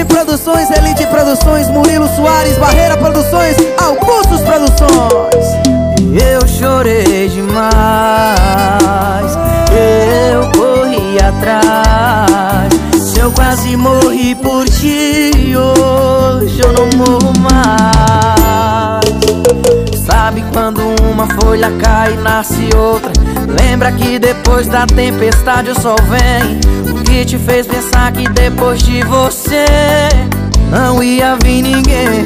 M Produções, Elite Produções, Murilo Soares, Barreira Produções, Augustus Produções. Eu chorei demais, eu corri atrás. Se eu quase morri por ti, hoje eu não morro mais. Sabe quando uma folha cai e nasce outra? Lembra que depois da tempestade o sol vem? O que te fez pensar que depois de você não ia vir ninguém?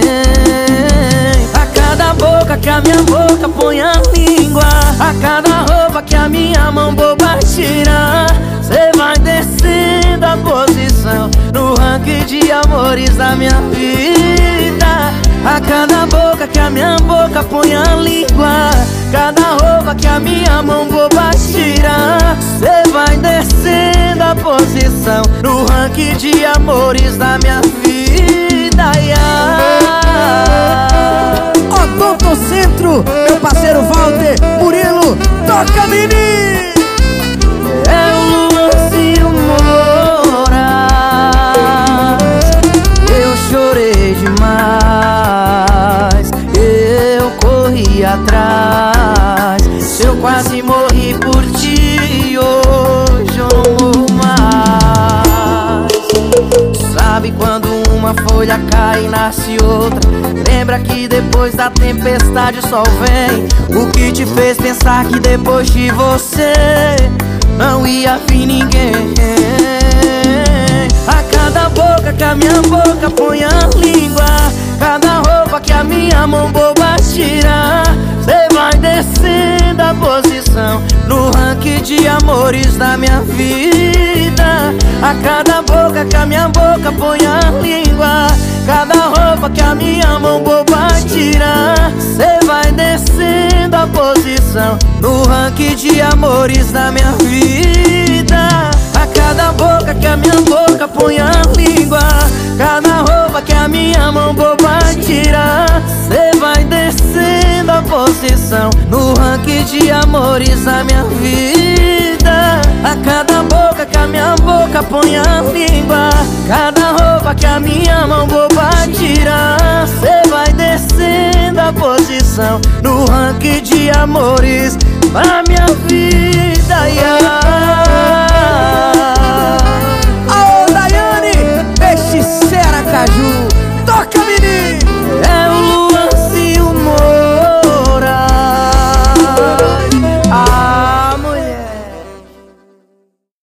A cada boca que a minha boca põe a língua, a cada roupa que a minha mão boba tira, cê vai descendo a posição no ranking de amores da minha vida. A cada boca que a minha boca põe a língua, cada roupa que a minha mão boba tira, cê vai descendo a posição no ranking de amores da minha vida. Odonto Centro, meu parceiro Walter, Murilo, toca menino! É o Luanzinho Moura. Eu chorei demais, eu corri atrás. Se eu quase morri por ti, hoje eu não morro mais. Sabe quando uma folha cai e nasce outra? Lembra que depois da tempestade o sol vem? O que te fez pensar que depois de você não ia vir ninguém? A cada boca que a minha boca põe a língua, cada roupa que a minha mão boba tira, cê vai descendo a posição no ranking de amores da minha vida. A cada boca que a minha boca põe a língua, cada roupa que a minha mão boba tira, cê vai descendo a posição no ranking de amores da minha vida. A cada boca que a minha boca põe a língua, cada roupa que a minha mão boba tira, cê vai descendo a posição no ranking de amores da minha vida. A cada boca que a minha boca põe a língua, cada roupa que a minha mão boba tira, cê vai descendo a posição no ranking de amores da minha vida.